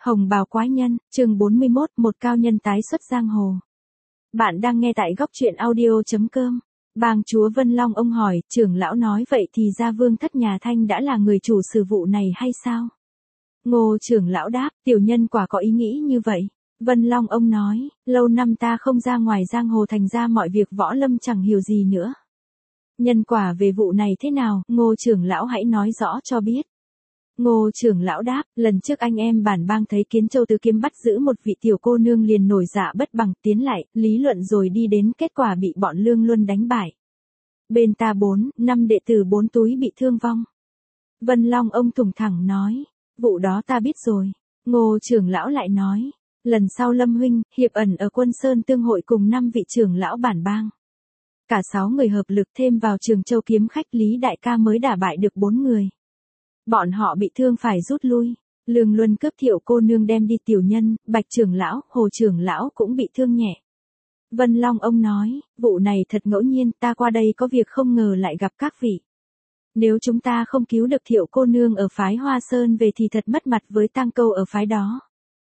Hồng bào quái nhân, chương 41, một cao nhân tái xuất giang hồ. Bạn đang nghe tại góc truyện audio.com. Bang chúa Vân Long ông hỏi, trưởng lão nói vậy thì ra Vương Thất nhà Thanh đã là người chủ sự vụ này hay sao? Ngô trưởng lão đáp, tiểu nhân quả có ý nghĩ như vậy. Vân Long ông nói, lâu năm ta không ra ngoài giang hồ thành ra mọi việc võ lâm chẳng hiểu gì nữa. Nhân quả về vụ này thế nào, Ngô trưởng lão hãy nói rõ cho biết. Ngô trưởng lão đáp, lần trước anh em bản bang thấy Kiến Châu Tứ Kiếm bắt giữ một vị tiểu cô nương liền nổi dạ bất bằng tiến lại, lý luận rồi đi đến kết quả bị bọn Lương Luân đánh bại. Bên ta 4-5 đệ tử 4 túi bị thương vong. Vân Long ông thủng thẳng nói, vụ đó ta biết rồi. Ngô trưởng lão lại nói, lần sau Lâm huynh, hiệp ẩn ở Quân Sơn tương hội cùng 5 vị trưởng lão bản bang. Cả 6 người hợp lực thêm vào Trường Châu kiếm khách Lý đại ca mới đả bại được 4 người. Bọn họ bị thương phải rút lui. Lương Luân cướp Thiệu cô nương đem đi tiểu nhân, Bạch trưởng lão, Hồ trưởng lão cũng bị thương nhẹ. Vân Long ông nói, vụ này thật ngẫu nhiên, ta qua đây có việc không ngờ lại gặp các vị. Nếu chúng ta không cứu được Thiệu cô nương ở phái Hoa Sơn về thì thật mất mặt với tang câu ở phái đó.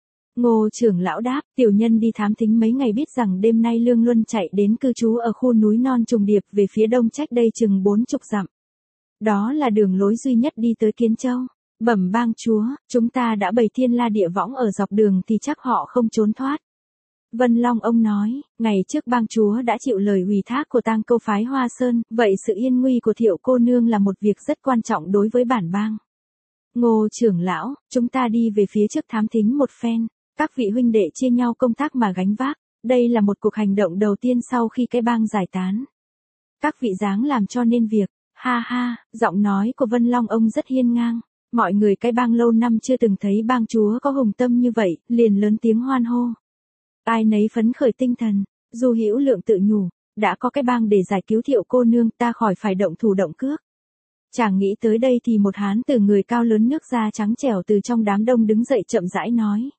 Ngô trưởng lão đáp, tiểu nhân đi thám thính mấy ngày biết rằng đêm nay Lương Luân chạy đến cư trú ở khu núi non trùng điệp về phía đông cách đây chừng 40 dặm. Đó là đường lối duy nhất đi tới Kiến Châu. Bẩm bang chúa, chúng ta đã bày thiên la địa võng ở dọc đường thì chắc họ không trốn thoát. Vân Long ông nói, ngày trước bang chúa đã chịu lời ủy thác của tang câu phái Hoa Sơn, vậy sự yên nguy của Thiệu cô nương là một việc rất quan trọng đối với bản bang. Ngô trưởng lão, chúng ta đi về phía trước thám thính một phen, các vị huynh đệ chia nhau công tác mà gánh vác, đây là một cuộc hành động đầu tiên sau khi cái bang giải tán. Các vị dáng làm cho nên việc. Ha ha, giọng nói của Vân Long ông rất hiên ngang. Mọi người cái bang lâu năm chưa từng thấy bang chúa có hùng tâm như vậy, liền lớn tiếng hoan hô. Ai nấy phấn khởi tinh thần, Du Hữu Lượng tự nhủ, đã có cái bang để giải cứu Thiệu cô nương ta khỏi phải động thủ động cước. Chàng nghĩ tới đây thì một hán tử người cao lớn nước da trắng trẻo từ trong đám đông đứng dậy chậm rãi nói.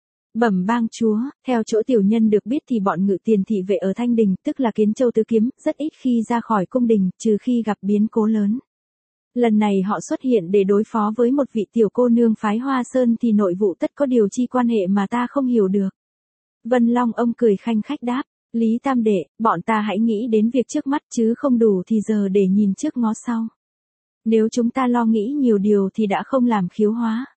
Bẩm bang chúa, theo chỗ tiểu nhân được biết thì bọn Ngự Tiền thị vệ ở Thanh Đình, tức là Kiến Châu Tứ Kiếm, rất ít khi ra khỏi cung đình, trừ khi gặp biến cố lớn. Lần này họ xuất hiện để đối phó với một vị tiểu cô nương phái Hoa Sơn thì nội vụ tất có điều chi quan hệ mà ta không hiểu được. Vân Long ông cười khanh khách đáp, Lý Tam đệ, bọn ta hãy nghĩ đến việc trước mắt chứ không đủ thì giờ để nhìn trước ngó sau. Nếu chúng ta lo nghĩ nhiều điều thì đã không làm khiếu hóa.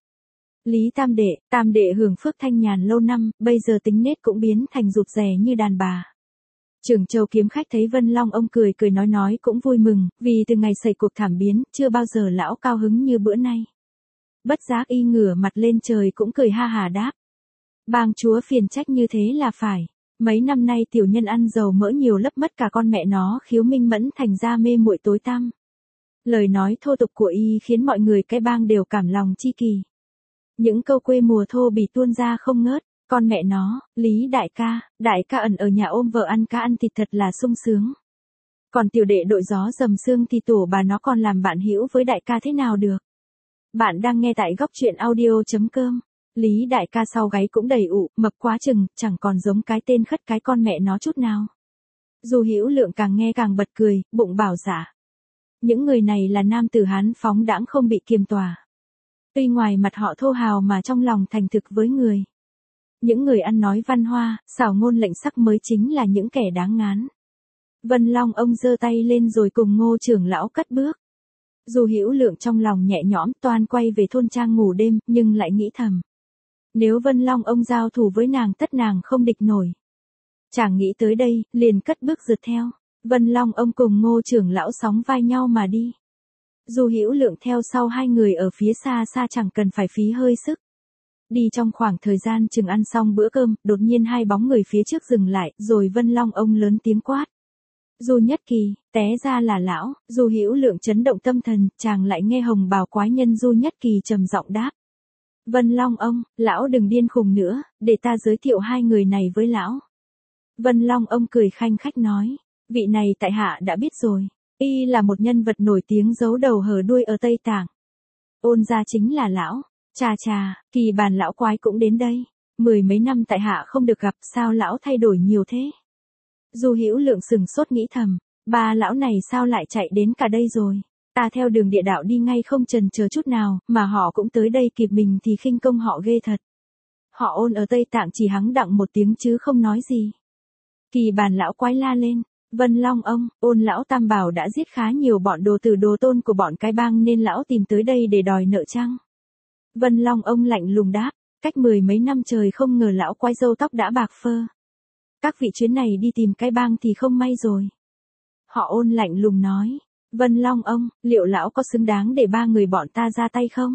Lý Tam đệ hưởng phước thanh nhàn lâu năm, bây giờ tính nết cũng biến thành rụt rè như đàn bà. Trường Châu kiếm khách thấy Vân Long ông cười nói cũng vui mừng, vì từ ngày xảy cuộc thảm biến, chưa bao giờ lão cao hứng như bữa nay. Bất giác y ngửa mặt lên trời cũng cười ha hà đáp. Bang chúa phiền trách như thế là phải. Mấy năm nay tiểu nhân ăn dầu mỡ nhiều lấp mất cả con mẹ nó khiếu minh mẫn thành ra mê muội tối tăm. Lời nói thô tục của y khiến mọi người cái bang đều cảm lòng chi kỳ. Những câu quê mùa thô bị tuôn ra không ngớt, con mẹ nó, Lý đại ca ẩn ở nhà ôm vợ ăn cá ăn thịt thật là sung sướng. Còn tiểu đệ đội gió dầm xương thì tổ bà nó còn làm bạn hữu với đại ca thế nào được. Bạn đang nghe tại góc truyện audio.com. Lý đại ca sau gáy cũng đầy ụ, mập quá chừng, chẳng còn giống cái tên khất cái con mẹ nó chút nào. Du Hữu Lượng càng nghe càng bật cười, bụng bảo dạ. Những người này là nam tử Hán phóng đãng không bị kiềm tỏa. Tuy ngoài mặt họ thô hào mà trong lòng thành thực với người. Những người ăn nói văn hoa, xảo ngôn lệnh sắc mới chính là những kẻ đáng ngán. Vân Long ông giơ tay lên rồi cùng Ngô trưởng lão cất bước. Du Hữu Lượng trong lòng nhẹ nhõm toan quay về thôn trang ngủ đêm, nhưng lại nghĩ thầm. Nếu Vân Long ông giao thủ với nàng tất nàng không địch nổi. Chàng nghĩ tới đây, liền cất bước rượt theo. Vân Long ông cùng Ngô trưởng lão sóng vai nhau mà đi. Du Hữu Lượng theo sau hai người ở phía xa xa chẳng cần phải phí hơi sức. Đi trong khoảng thời gian chừng ăn xong bữa cơm, đột nhiên hai bóng người phía trước dừng lại, rồi Vân Long ông lớn tiếng quát. Du Nhất Kỳ, té ra là lão. Du Hữu Lượng chấn động tâm thần, chàng lại nghe hồng bào quái nhân Du Nhất Kỳ trầm giọng đáp. Vân Long ông, lão đừng điên khùng nữa, để ta giới thiệu hai người này với lão. Vân Long ông cười khanh khách nói, vị này tại hạ đã biết rồi. Y là một nhân vật nổi tiếng giấu đầu hở đuôi ở Tây Tạng. Ôn gia chính là lão. Chà, Kỳ bàn lão quái cũng đến đây. 10 mấy năm tại hạ không được gặp, sao lão thay đổi nhiều thế? Du Hữu Lượng sừng sốt nghĩ thầm, ba lão này sao lại chạy đến cả đây rồi? Ta theo đường địa đạo đi ngay không chần chờ chút nào, mà họ cũng tới đây kịp mình thì khinh công họ ghê thật. Họ Ôn ở Tây Tạng chỉ hắng đặng một tiếng chứ không nói gì. Kỳ Bàn lão quái la lên, Vân Long ông, Ôn lão tam bảo đã giết khá nhiều bọn đồ tử đồ tôn của bọn cái bang nên lão tìm tới đây để đòi nợ chăng? Vân Long ông lạnh lùng đáp, cách 10 mấy năm trời không ngờ lão quái râu tóc đã bạc phơ. Các vị chuyến này đi tìm cái bang thì không may rồi. Họ Ôn lạnh lùng nói, Vân Long ông, liệu lão có xứng đáng để ba người bọn ta ra tay không?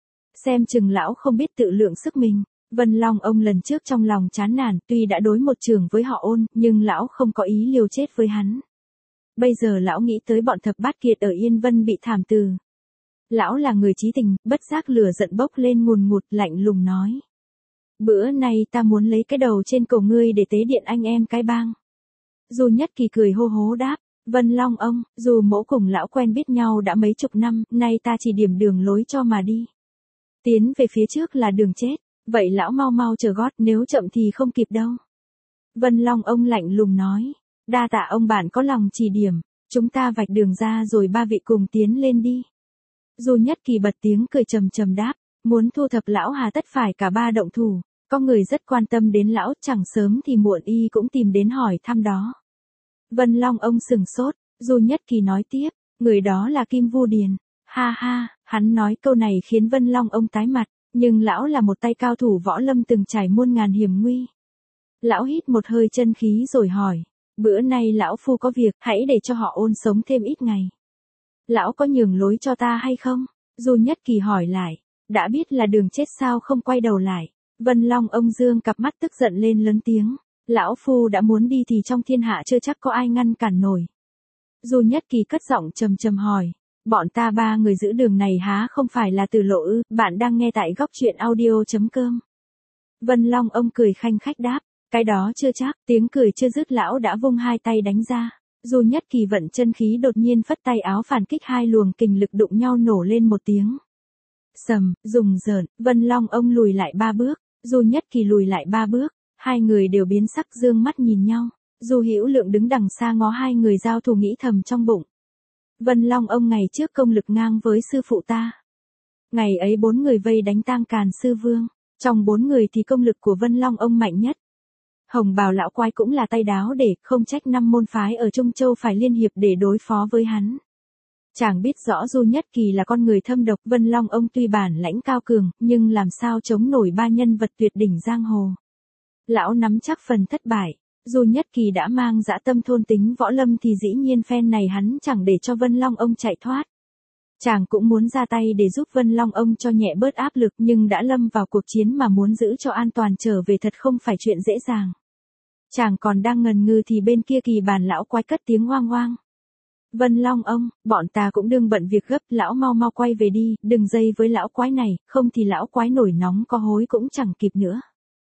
Xem chừng lão không biết tự lượng sức mình. Vân Long ông lần trước trong lòng chán nản, tuy đã đối một trường với họ Ôn, nhưng lão không có ý liều chết với hắn. Bây giờ lão nghĩ tới bọn thập bát kiệt ở Yên Vân bị thảm từ. Lão là người trí tình, bất giác lửa giận bốc lên ngùn ngụt, lạnh lùng nói. Bữa nay ta muốn lấy cái đầu trên cổ ngươi để tế điện anh em cái bang. Du Nhất Kỳ cười hô hố đáp, Vân Long ông, dù mỗ cùng lão quen biết nhau đã mấy chục năm, nay ta chỉ điểm đường lối cho mà đi. Tiến về phía trước là đường chết, vậy lão mau mau chờ gót, nếu chậm thì không kịp đâu. Vân Long ông lạnh lùng nói, đa tạ ông bạn có lòng chỉ điểm, chúng ta vạch đường ra rồi ba vị cùng tiến lên đi. Du Nhất Kỳ bật tiếng cười trầm trầm đáp, muốn thu thập lão hà tất phải cả ba động thủ, có người rất quan tâm đến lão, chẳng sớm thì muộn y cũng tìm đến hỏi thăm đó. Vân Long ông sừng sốt, Du Nhất Kỳ nói tiếp, người đó là Kim Vu Điền. Ha ha, hắn nói câu này khiến Vân Long ông tái mặt, nhưng lão là một tay cao thủ võ lâm từng trải muôn ngàn hiểm nguy. Lão hít một hơi chân khí rồi hỏi, bữa nay lão phu có việc, hãy để cho họ Ôn sống thêm ít ngày. Lão có nhường lối cho ta hay không? Du Nhất Kỳ hỏi lại, đã biết là đường chết sao không quay đầu lại. Vân Long ông dương cặp mắt tức giận lên lớn tiếng, lão phu đã muốn đi thì trong thiên hạ chưa chắc có ai ngăn cản nổi. Du Nhất Kỳ cất giọng trầm trầm hỏi, bọn ta ba người giữ đường này há không phải là Từ Lộ ư? Bạn đang nghe tại góc truyện audio.com. Vân Long ông cười khanh khách đáp, cái đó chưa chắc. Tiếng cười chưa dứt lão đã vung hai tay đánh ra. Du Nhất Kỳ vận chân khí đột nhiên phất tay áo phản kích, hai luồng kình lực đụng nhau nổ lên một tiếng. Sầm, rùng rợn, Vân Long ông lùi lại 3 bước, Du Nhất Kỳ lùi lại 3 bước, hai người đều biến sắc dương mắt nhìn nhau. Du Hữu Lượng đứng đằng xa ngó hai người giao thủ nghĩ thầm trong bụng. Vân Long ông ngày trước công lực ngang với sư phụ ta. Ngày ấy 4 người vây đánh Tang Càn sư vương, trong 4 người thì công lực của Vân Long ông mạnh nhất. Hồng Bào lão quái cũng là tay đáo để, không trách 5 môn phái ở Trung Châu phải liên hiệp để đối phó với hắn. Chàng biết rõ Du Nhất Kỳ là con người thâm độc, Vân Long ông tuy bản lãnh cao cường, nhưng làm sao chống nổi ba nhân vật tuyệt đỉnh giang hồ. Lão nắm chắc phần thất bại. Du Nhất Kỳ đã mang dã tâm thôn tính võ lâm thì dĩ nhiên phen này hắn chẳng để cho Vân Long ông chạy thoát. Chàng cũng muốn ra tay để giúp Vân Long ông cho nhẹ bớt áp lực, nhưng đã lâm vào cuộc chiến mà muốn giữ cho an toàn trở về thật không phải chuyện dễ dàng. Chàng còn đang ngần ngừ thì bên kia Kỳ Bàn lão quái cất tiếng hoang hoang. Vân Long ông, bọn ta cũng đương bận việc gấp, lão mau mau quay về đi, đừng dây với lão quái này, không thì lão quái nổi nóng có hối cũng chẳng kịp nữa.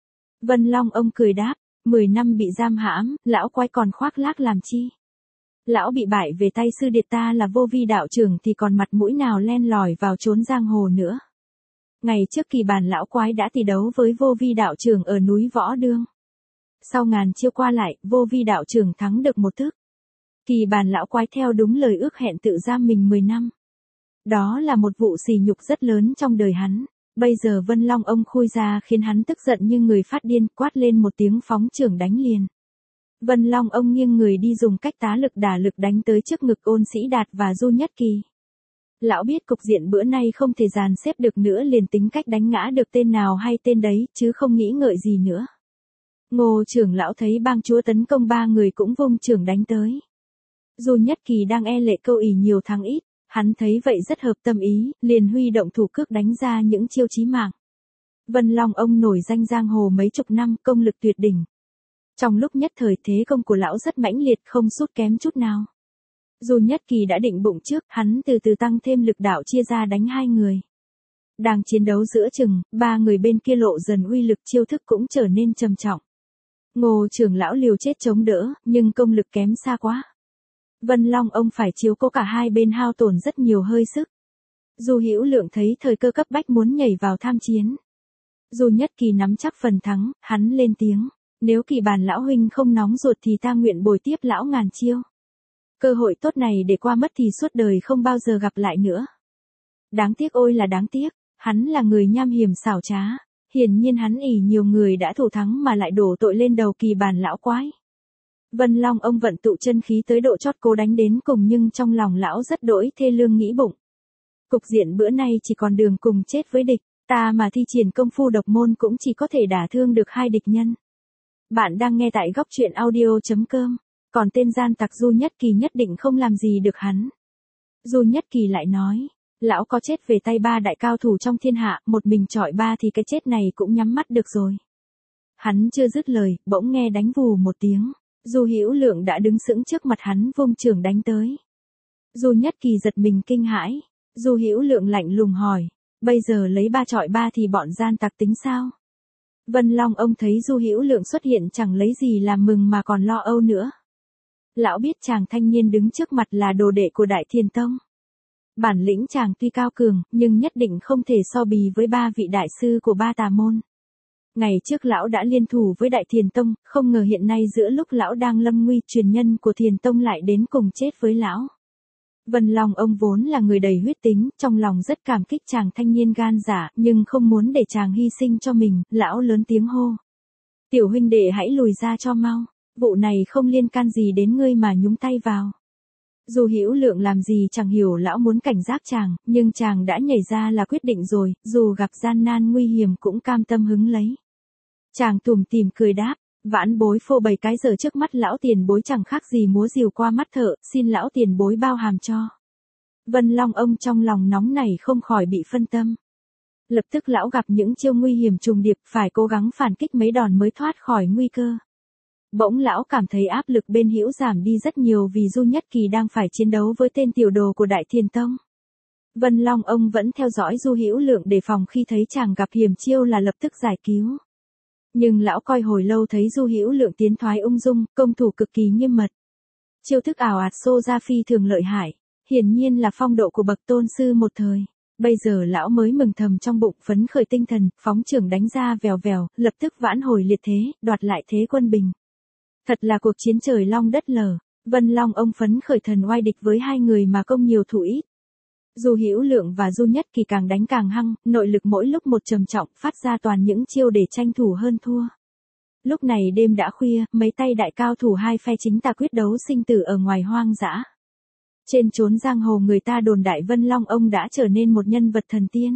Vân Long ông cười đáp, 10 năm bị giam hãm, lão quái còn khoác lác làm chi? Lão bị bại về tay sư điệt ta là Vô Vi đạo trưởng thì còn mặt mũi nào len lỏi vào trốn giang hồ nữa. Ngày trước Kỳ Bàn lão quái đã tỷ đấu với Vô Vi đạo trưởng ở núi Võ Đương. Sau ngàn chiêu qua lại, Vô Vi đạo trưởng thắng được một thức. Kỳ Bàn lão quái theo đúng lời ước hẹn tự giam mình 10 năm. Đó là một vụ sỉ nhục rất lớn trong đời hắn. Bây giờ Vân Long ông khui ra khiến hắn tức giận như người phát điên, quát lên một tiếng phóng chưởng đánh liền. Vân Long ông nghiêng người đi dùng cách tá lực đả lực đánh tới trước ngực Ôn Sĩ Đạt và Du Nhất Kỳ. Lão biết cục diện bữa nay không thể dàn xếp được nữa, liền tính cách đánh ngã được tên nào hay tên đấy, chứ không nghĩ ngợi gì nữa. Ngô trưởng lão thấy bang chúa tấn công ba người cũng vung chưởng đánh tới. Du Nhất Kỳ đang e lệ câu ỷ nhiều thắng ít, hắn thấy vậy rất hợp tâm ý, liền huy động thủ cước đánh ra những chiêu chí mạng. Vân Long ông nổi danh giang hồ mấy chục năm, công lực tuyệt đỉnh. Trong lúc nhất thời thế công của lão rất mãnh liệt, không sút kém chút nào. Du Nhất Kỳ đã định bụng trước, hắn từ từ tăng thêm lực đạo chia ra đánh hai người. Đang chiến đấu giữa chừng, ba người bên kia lộ dần uy lực, chiêu thức cũng trở nên trầm trọng. Ngô trưởng lão liều chết chống đỡ, nhưng công lực kém xa quá. Vân Long ông phải chiếu cố cả hai bên, hao tổn rất nhiều hơi sức. Du Hữu Lượng thấy thời cơ cấp bách muốn nhảy vào tham chiến. Du Nhất Kỳ nắm chắc phần thắng, hắn lên tiếng, nếu Kỳ Bàn lão huynh không nóng ruột thì ta nguyện bồi tiếp lão ngàn chiêu. Cơ hội tốt này để qua mất thì suốt đời không bao giờ gặp lại nữa. Đáng tiếc ôi là đáng tiếc, hắn là người nham hiểm xảo trá, Hiển nhiên hắn ỷ nhiều người đã thủ thắng mà lại đổ tội lên đầu Kỳ Bản lão quái. Vân Long ông vận tụ chân khí tới độ chót cố đánh đến cùng, nhưng trong lòng lão rất đỗi thê lương nghĩ bụng. Cục diện bữa nay chỉ còn đường cùng chết với địch, ta mà thi triển công phu độc môn cũng chỉ có thể đả thương được 2 địch nhân. Bạn đang nghe tại góc truyện audio.com, còn tên gian tặc Du Nhất Kỳ nhất định không làm gì được hắn. Du Nhất Kỳ lại nói, lão có chết về tay 3 đại cao thủ trong thiên hạ, một mình chọi 3 thì cái chết này cũng nhắm mắt được rồi. Hắn chưa dứt lời, bỗng nghe đánh vù một tiếng, Du Hữu Lượng đã đứng sững trước mặt hắn vung chưởng đánh tới. Du Nhất Kỳ giật mình kinh hãi, Du Hữu Lượng lạnh lùng hỏi, bây giờ lấy 3 chọi 3 thì bọn gian tặc tính sao? Vân Long ông thấy Du Hữu Lượng xuất hiện chẳng lấy gì làm mừng mà còn lo âu nữa. Lão biết chàng thanh niên đứng trước mặt là đồ đệ của Đại Thiền Tông. Bản lĩnh chàng tuy cao cường, nhưng nhất định không thể so bì với 3 vị đại sư của 3 tà môn. Ngày trước lão đã liên thủ với Đại Thiền Tông, không ngờ hiện nay giữa lúc lão đang lâm nguy, truyền nhân của Thiền Tông lại đến cùng chết với lão. Vân Long ông vốn là người đầy huyết tính, trong lòng rất cảm kích chàng thanh niên gan dạ, nhưng không muốn để chàng hy sinh cho mình, lão lớn tiếng hô. Tiểu huynh đệ hãy lùi ra cho mau, vụ này không liên can gì đến ngươi mà nhúng tay vào. Du Hữu Lượng làm gì chẳng hiểu lão muốn cảnh giác chàng, nhưng chàng đã nhảy ra là quyết định rồi, dù gặp gian nan nguy hiểm cũng cam tâm hứng lấy. Chàng tủm tỉm cười đáp, vãn bối phô bày cái giờ trước mắt lão tiền bối chẳng khác gì múa rìu qua mắt thợ, xin lão tiền bối bao hàm cho. Vân Long ông trong lòng nóng nảy không khỏi bị phân tâm. Lập tức lão gặp những chiêu nguy hiểm trùng điệp, phải cố gắng phản kích mấy đòn mới thoát khỏi nguy cơ. Bỗng lão cảm thấy áp lực bên hữu giảm đi rất nhiều vì Du Nhất Kỳ đang phải chiến đấu với tên tiểu đồ của Đại Thiền Tông. Vân Long ông vẫn theo dõi Du Hữu Lượng đề phòng khi thấy chàng gặp hiểm chiêu là lập tức giải cứu. Nhưng lão coi hồi lâu thấy Du Hữu Lượng tiến thoái ung dung, công thủ cực kỳ nghiêm mật. Chiêu thức ảo ạt xô ra phi thường lợi hại, hiển nhiên là phong độ của bậc tôn sư một thời. Bây giờ lão mới mừng thầm trong bụng, phấn khởi tinh thần, phóng chưởng đánh ra vèo vèo, lập tức vãn hồi liệt thế, đoạt lại thế quân bình. Thật là cuộc chiến trời long đất lở, Vân Long ông phấn khởi thần oai địch với 2 người mà công nhiều thủ ít. Du Hữu Lượng và Du Nhất Kỳ càng đánh càng hăng, nội lực mỗi lúc một trầm trọng, phát ra toàn những chiêu để tranh thủ hơn thua. Lúc này đêm đã khuya, mấy tay đại cao thủ 2 phe chính tà quyết đấu sinh tử ở ngoài hoang dã. Trên chốn giang hồ người ta đồn đại Vân Long ông đã trở nên một nhân vật thần tiên.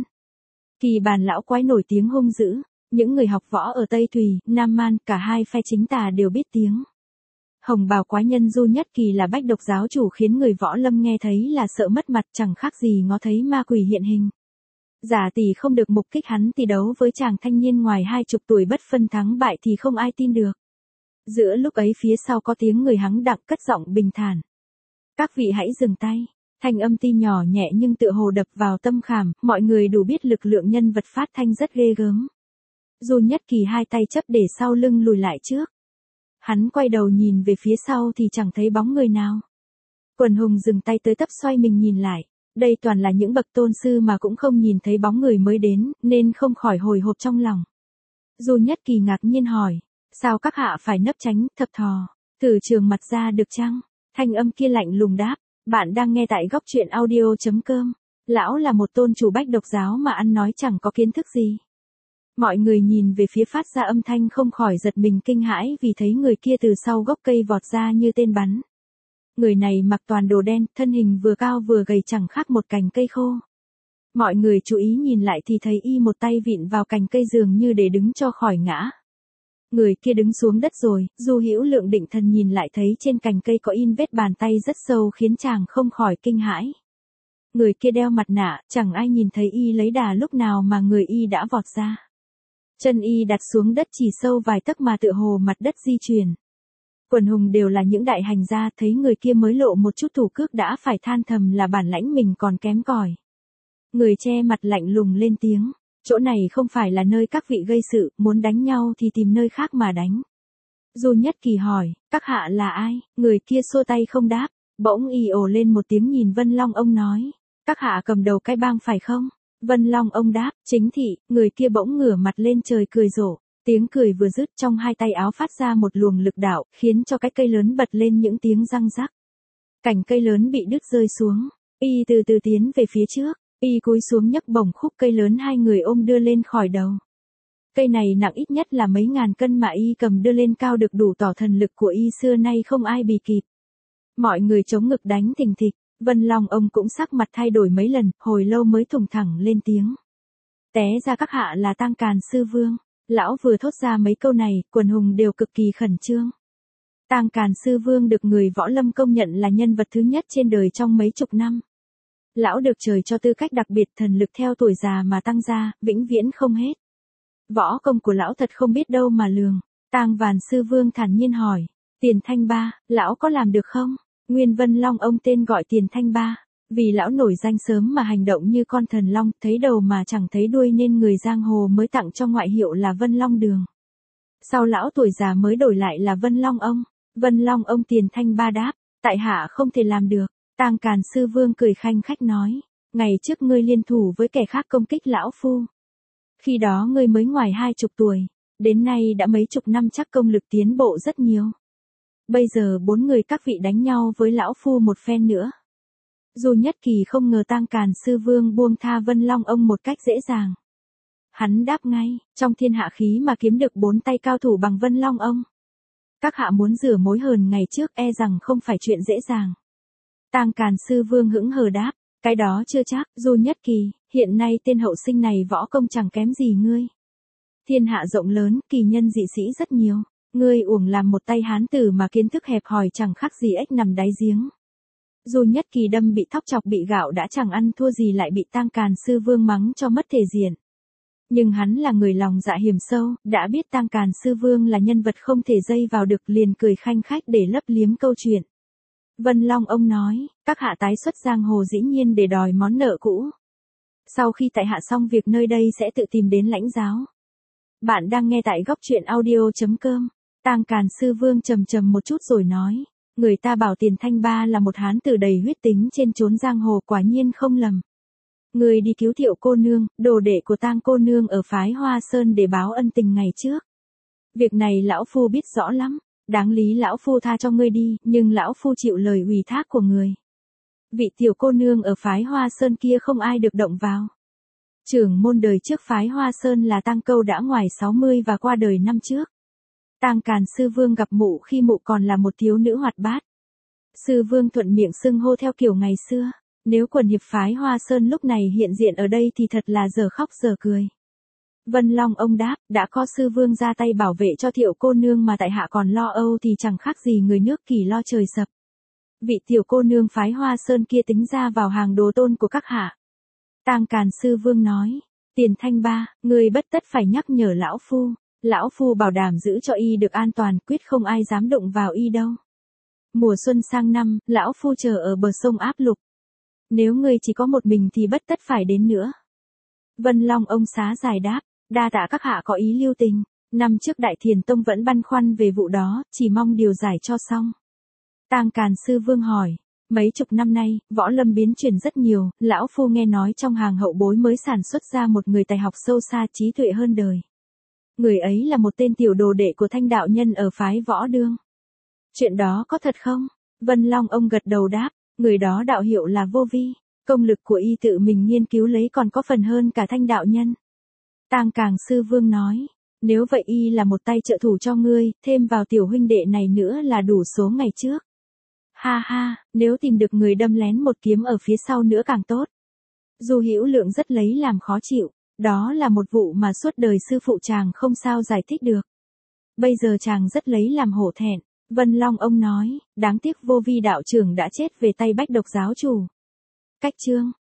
Kỳ Bản lão quái nổi tiếng hung dữ, những người học võ ở Tây Thùy, Nam Man, cả 2 phe chính tà đều biết tiếng. Hồng bào quái nhân Du Nhất Kỳ là bách độc giáo chủ khiến người võ lâm nghe thấy là sợ mất mặt, chẳng khác gì ngó thấy ma quỷ hiện hình. Giả tỷ không được mục kích hắn thì đấu với chàng thanh niên ngoài 20 tuổi bất phân thắng bại thì không ai tin được. Giữa lúc ấy phía sau có tiếng người hắng đặng cất giọng bình thản. Các vị hãy dừng tay. Thanh âm tuy nhỏ nhẹ nhưng tựa hồ đập vào tâm khảm, mọi người đủ biết lực lượng nhân vật phát thanh rất ghê gớm. Du Nhất Kỳ 2 tay chấp để sau lưng lùi lại trước. Hắn quay đầu nhìn về phía sau thì chẳng thấy bóng người nào. Quần hùng dừng tay tới tấp xoay mình nhìn lại. Đây toàn là những bậc tôn sư mà cũng không nhìn thấy bóng người mới đến, nên không khỏi hồi hộp trong lòng. Du Nhất Kỳ ngạc nhiên hỏi, sao các hạ phải nấp tránh, thập thò, thử trường mặt ra được chăng? Thanh âm kia lạnh lùng đáp, bạn đang nghe tại góc truyện audio.com. Lão là một tôn chủ bách độc giáo mà ăn nói chẳng có kiến thức gì. Mọi người nhìn về phía phát ra âm thanh không khỏi giật mình kinh hãi vì thấy người kia từ sau gốc cây vọt ra như tên bắn. Người này mặc toàn đồ đen, thân hình vừa cao vừa gầy chẳng khác một cành cây khô. Mọi người chú ý nhìn lại thì thấy y một tay vịn vào cành cây dường như để đứng cho khỏi ngã. Người kia đứng xuống đất rồi, Du Hữu Lượng định thần nhìn lại thấy trên cành cây có in vết bàn tay rất sâu khiến chàng không khỏi kinh hãi. Người kia đeo mặt nạ, chẳng ai nhìn thấy y lấy đà lúc nào mà người y đã vọt ra. Chân y đặt xuống đất chỉ sâu vài tấc mà tựa hồ mặt đất di chuyển. Quần hùng đều là những đại hành gia, thấy người kia mới lộ một chút thủ cước đã phải than thầm là bản lãnh mình còn kém cỏi. Người che mặt lạnh lùng lên tiếng, chỗ này không phải là nơi các vị gây sự, muốn đánh nhau thì tìm nơi khác mà đánh. Du Nhất Kỳ hỏi, các hạ là ai? Người kia xua tay không đáp, bỗng y ồ lên một tiếng nhìn Vân Long ông nói, các hạ cầm đầu cái bang phải không? Vân Long ông đáp, chính thị. Người kia bỗng ngửa mặt lên trời cười rộ. Tiếng cười vừa dứt trong 2 tay áo phát ra một luồng lực đạo, khiến cho cái cây lớn bật lên những tiếng răng rắc. Cành cây lớn bị đứt rơi xuống. Y từ từ tiến về phía trước. Y cúi xuống nhấc bổng khúc cây lớn 2 người ôm đưa lên khỏi đầu. Cây này nặng ít nhất là mấy ngàn cân mà y cầm đưa lên cao được đủ tỏ thần lực của y xưa nay không ai bì kịp. Mọi người chống ngực đánh thình thịch, Vân Long ông cũng sắc mặt thay đổi mấy lần, hồi lâu mới thùng thẳng lên tiếng. Té ra các hạ là Tang Càn Sư Vương. Lão vừa thốt ra mấy câu này, quần hùng đều cực kỳ khẩn trương. Tang Càn Sư Vương được người võ lâm công nhận là nhân vật thứ nhất trên đời trong mấy chục năm. Lão được trời cho tư cách đặc biệt, thần lực theo tuổi già mà tăng ra, vĩnh viễn không hết. Võ công của lão thật không biết đâu mà lường. Tang Vàn Sư Vương thản nhiên hỏi. Tiền Thanh Ba, lão có làm được không? Nguyên Vân Long ông tên gọi Tiền Thanh Ba. Vì lão nổi danh sớm mà hành động như con thần long, thấy đầu mà chẳng thấy đuôi nên người giang hồ mới tặng cho ngoại hiệu là Vân Long Đường. Sau lão tuổi già mới đổi lại là Vân Long ông. Vân Long ông Tiền Thanh Ba đáp, tại hạ không thể làm được. Tang Càn Sư Vương cười khanh khách nói, ngày trước ngươi liên thủ với kẻ khác công kích lão phu. Khi đó ngươi mới ngoài 20 tuổi, đến nay đã mấy chục năm chắc công lực tiến bộ rất nhiều. Bây giờ 4 người các vị đánh nhau với lão phu một phen nữa. Dù Nhất Kỳ không ngờ Tang Càn Sư Vương buông tha Vân Long ông một cách dễ dàng. Hắn đáp ngay, trong thiên hạ khí mà kiếm được 4 tay cao thủ bằng Vân Long ông. Các hạ muốn rửa mối hờn ngày trước e rằng không phải chuyện dễ dàng. Tang Càn Sư Vương hững hờ đáp, cái đó chưa chắc, dù Nhất Kỳ, hiện nay tên hậu sinh này võ công chẳng kém gì ngươi. Thiên hạ rộng lớn, kỳ nhân dị sĩ rất nhiều, ngươi uổng làm một tay hán tử mà kiến thức hẹp hòi chẳng khác gì ếch nằm đáy giếng. Dù Nhất Kỳ đâm bị thóc chọc bị gạo đã chẳng ăn thua gì lại bị Tang Càn Sư Vương mắng cho mất thể diện. Nhưng hắn là người lòng dạ hiểm sâu, đã biết Tang Càn Sư Vương là nhân vật không thể dây vào được liền cười khanh khách để lấp liếm câu chuyện. Vân Long ông nói, các hạ tái xuất giang hồ dĩ nhiên để đòi món nợ cũ. Sau khi tại hạ xong việc nơi đây sẽ tự tìm đến lãnh giáo. Bạn đang nghe tại góc truyện audio.com. Tang Càn Sư Vương trầm trầm một chút rồi nói, người ta bảo Tiền Thanh Ba là một hán tử đầy huyết tính trên chốn giang hồ, quả nhiên không lầm. Người đi cứu Thiệu cô nương, đồ đệ của Tang cô nương ở phái Hoa Sơn để báo ân tình ngày trước. Việc này lão phu biết rõ lắm, đáng lý lão phu tha cho ngươi đi, nhưng lão phu chịu lời ủy thác của người. Vị tiểu cô nương ở phái Hoa Sơn kia không ai được động vào. Trưởng môn đời trước phái Hoa Sơn là Tang Câu đã ngoài 60 và qua đời năm trước. Tang Càn Sư Vương gặp mụ khi mụ còn là một thiếu nữ hoạt bát. Sư Vương thuận miệng xưng hô theo kiểu ngày xưa. Nếu quần hiệp phái Hoa Sơn lúc này hiện diện ở đây thì thật là giờ khóc giờ cười. Vân Long ông đáp, đã có Sư Vương ra tay bảo vệ cho Thiệu cô nương mà tại hạ còn lo âu thì chẳng khác gì người nước Kỳ lo trời sập. Vị tiểu cô nương phái Hoa Sơn kia tính ra vào hàng đồ tôn của các hạ. Tang Càn Sư Vương nói, Tiền Thanh Ba, người bất tất phải nhắc nhở lão phu bảo đảm giữ cho y được an toàn, quyết không ai dám đụng vào y đâu. Mùa xuân sang năm, lão phu chờ ở bờ sông Áp Lục. Nếu ngươi chỉ có một mình thì bất tất phải đến nữa. Vân Long ông xá dài đáp, đa tạ các hạ có ý lưu tình, năm trước Đại Thiền Tông vẫn băn khoăn về vụ đó, chỉ mong điều giải cho xong. Tang Càn Sư Vương hỏi, mấy chục năm nay, võ lâm biến chuyển rất nhiều, lão phu nghe nói trong hàng hậu bối mới sản xuất ra một người tài học sâu xa trí tuệ hơn đời. Người ấy là một tên tiểu đồ đệ của Thanh đạo nhân ở phái Võ Đương. Chuyện đó có thật không? Vân Long ông gật đầu đáp, người đó đạo hiệu là Vô Vi, công lực của y tự mình nghiên cứu lấy còn có phần hơn cả Thanh đạo nhân. Tang Càn Sư Vương nói, nếu vậy y là một tay trợ thủ cho ngươi, thêm vào tiểu huynh đệ này nữa là đủ số ngày trước. Ha ha, nếu tìm được người đâm lén một kiếm ở phía sau nữa càng tốt. Dù Hữu Lượng rất lấy làm khó chịu, đó là một vụ mà suốt đời sư phụ chàng không sao giải thích được. Bây giờ chàng rất lấy làm hổ thẹn. Vân Long ông nói, đáng tiếc Vô Vi đạo trưởng đã chết về tay Bách Độc giáo chủ. Cách chương